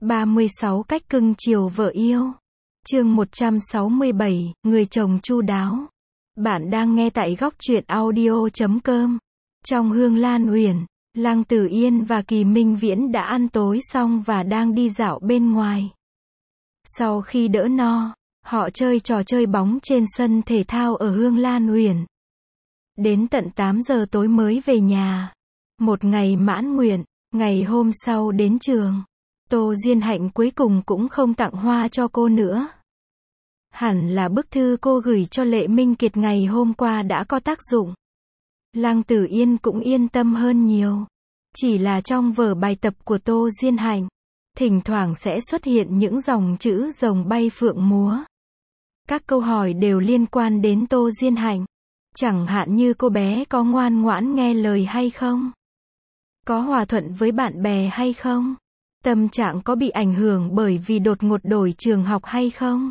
36 cách cưng chiều vợ yêu. Chương 167, người chồng chu đáo. Bạn đang nghe tại góc truyện audio.com. Trong Hương Lan Uyển, Lăng Tử Yên và Kỳ Minh Viễn đã ăn tối xong và đang đi dạo bên ngoài. Sau khi đỡ no, họ chơi trò chơi bóng trên sân thể thao ở Hương Lan Uyển. Đến tận 8 giờ tối mới về nhà. Một ngày mãn nguyện, ngày hôm sau đến trường. Tô Diên Hạnh cuối cùng cũng không tặng hoa cho cô nữa. Hẳn là bức thư cô gửi cho Lệ Minh Kiệt ngày hôm qua đã có tác dụng. Lăng Tử Yên cũng yên tâm hơn nhiều. Chỉ là trong vở bài tập của Tô Diên Hạnh, thỉnh thoảng sẽ xuất hiện những dòng chữ rồng bay phượng múa. Các câu hỏi đều liên quan đến Tô Diên Hạnh. Chẳng hạn như cô bé có ngoan ngoãn nghe lời hay không? Có hòa thuận với bạn bè hay không? Tâm trạng có bị ảnh hưởng bởi vì đột ngột đổi trường học hay không?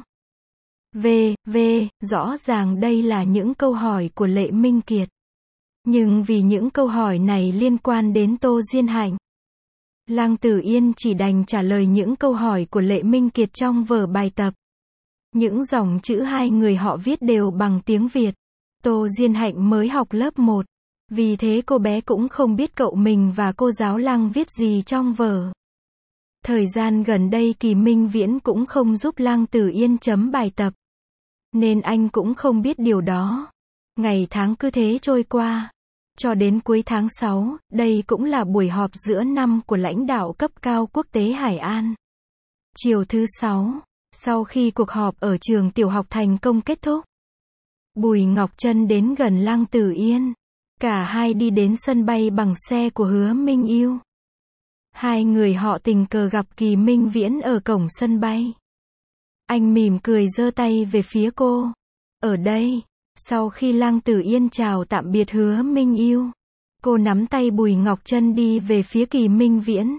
Rõ ràng đây là những câu hỏi của Lệ Minh Kiệt. Nhưng vì những câu hỏi này liên quan đến Tô Diên Hạnh, Lăng Tử Yên chỉ đành trả lời những câu hỏi của Lệ Minh Kiệt trong vở bài tập. Những dòng chữ hai người họ viết đều bằng tiếng Việt. Tô Diên Hạnh mới học lớp 1. Vì thế cô bé cũng không biết cậu mình và cô giáo Lăng viết gì trong vở. Thời gian gần đây Kỳ Minh Viễn cũng không giúp Lăng Tử Yên chấm bài tập. Nên anh cũng không biết điều đó. Ngày tháng cứ thế trôi qua. Cho đến cuối tháng 6, đây cũng là buổi họp giữa năm của lãnh đạo cấp cao quốc tế Hải An. Chiều thứ 6, sau khi cuộc họp ở trường tiểu học thành công kết thúc, Bùi Ngọc Trân đến gần Lăng Tử Yên. Cả hai đi đến sân bay bằng xe của Hứa Minh Yêu. Hai người họ tình cờ gặp Kỳ Minh Viễn ở cổng sân bay. Anh mỉm cười giơ tay về phía cô. Ở đây, sau khi Lăng Tử Yên chào tạm biệt Hứa Minh Yêu, cô nắm tay Bùi Ngọc Trân đi về phía Kỳ Minh Viễn.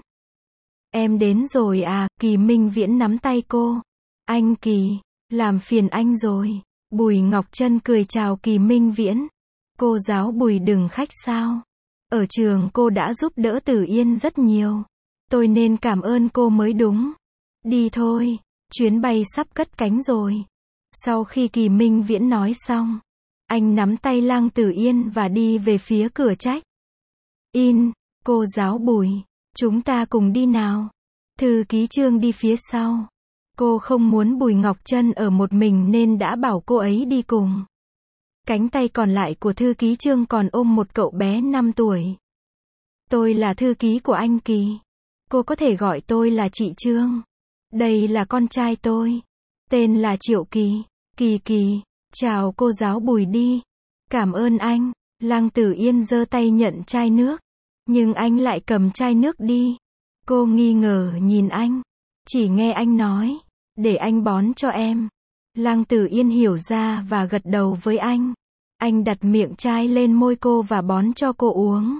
Em đến rồi à? Kỳ Minh Viễn nắm tay cô. Anh Kỳ, làm phiền anh rồi. Bùi Ngọc Trân cười chào Kỳ Minh Viễn. Cô giáo Bùi đừng khách sáo. Ở trường cô đã giúp đỡ Tử Yên rất nhiều. Tôi nên cảm ơn cô mới đúng. Đi thôi, chuyến bay sắp cất cánh rồi. Sau khi Kỳ Minh Viễn nói xong, anh nắm tay Lăng Tử Yên và đi về phía cửa check-in. Cô giáo Bùi, chúng ta cùng đi nào. Thư ký Trương đi phía sau. Cô không muốn Bùi Ngọc Trân ở một mình nên đã bảo cô ấy đi cùng. Cánh tay còn lại của thư ký Trương còn ôm một cậu bé 5 tuổi. Tôi là thư ký của anh Kỳ. Cô có thể gọi tôi là chị Trương. Đây là con trai tôi. Tên là Triệu Kỳ. Kỳ, chào cô giáo Bùi đi. Cảm ơn anh. Lăng Tử Yên giơ tay nhận chai nước. Nhưng anh lại cầm chai nước đi. Cô nghi ngờ nhìn anh. Chỉ nghe anh nói, để anh bón cho em. Lăng Tử Yên hiểu ra và gật đầu với anh. Anh đặt miệng chai lên môi cô và bón cho cô uống.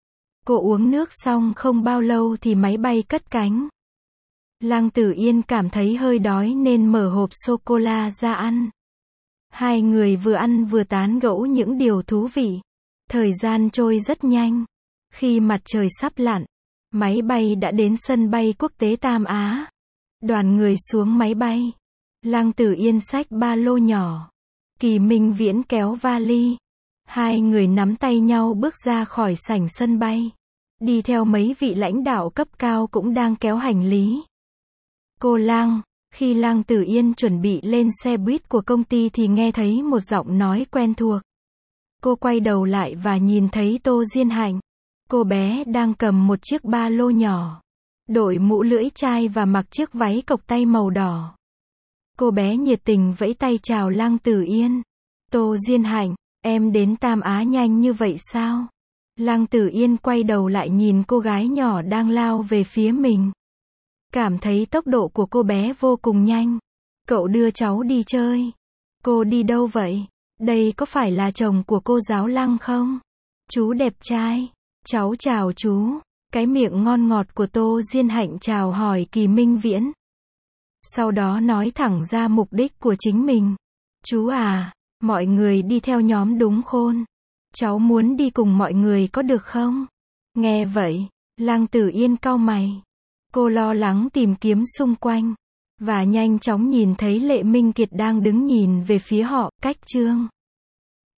Cô uống nước xong không bao lâu thì máy bay cất cánh. Lăng Tử Yên cảm thấy hơi đói nên mở hộp sô-cô-la ra ăn. Hai người vừa ăn vừa tán gẫu những điều thú vị. Thời gian trôi rất nhanh. Khi mặt trời sắp lặn, máy bay đã đến sân bay quốc tế Tam Á. Đoàn người xuống máy bay. Lăng Tử Yên xách ba lô nhỏ. Kỳ Minh Viễn kéo vali. Hai người nắm tay nhau bước ra khỏi sảnh sân bay. Đi theo mấy vị lãnh đạo cấp cao cũng đang kéo hành lý. Cô Lăng, khi Lăng Tử Yên chuẩn bị lên xe buýt của công ty thì nghe thấy một giọng nói quen thuộc. Cô quay đầu lại và nhìn thấy Tô Diên Hạnh. Cô bé đang cầm một chiếc ba lô nhỏ, đội mũ lưỡi chai và mặc chiếc váy cộc tay màu đỏ. Cô bé nhiệt tình vẫy tay chào Lăng Tử Yên. Tô Diên Hạnh, em đến Tam Á nhanh như vậy sao? Lăng Tử Yên quay đầu lại nhìn cô gái nhỏ đang lao về phía mình. Cảm thấy tốc độ của cô bé vô cùng nhanh. Cậu đưa cháu đi chơi. Cô đi đâu vậy? Đây có phải là chồng của cô giáo Lăng không? Chú đẹp trai. Cháu chào chú. Cái miệng ngon ngọt của Tô Diên Hạnh chào hỏi Kỳ Minh Viễn. Sau đó nói thẳng ra mục đích của chính mình. Chú à, mọi người đi theo nhóm đúng khôn. Cháu muốn đi cùng mọi người có được không? Nghe vậy, Lăng Tử Yên cau mày. Cô lo lắng tìm kiếm xung quanh, và nhanh chóng nhìn thấy Lệ Minh Kiệt đang đứng nhìn về phía họ, cách Trương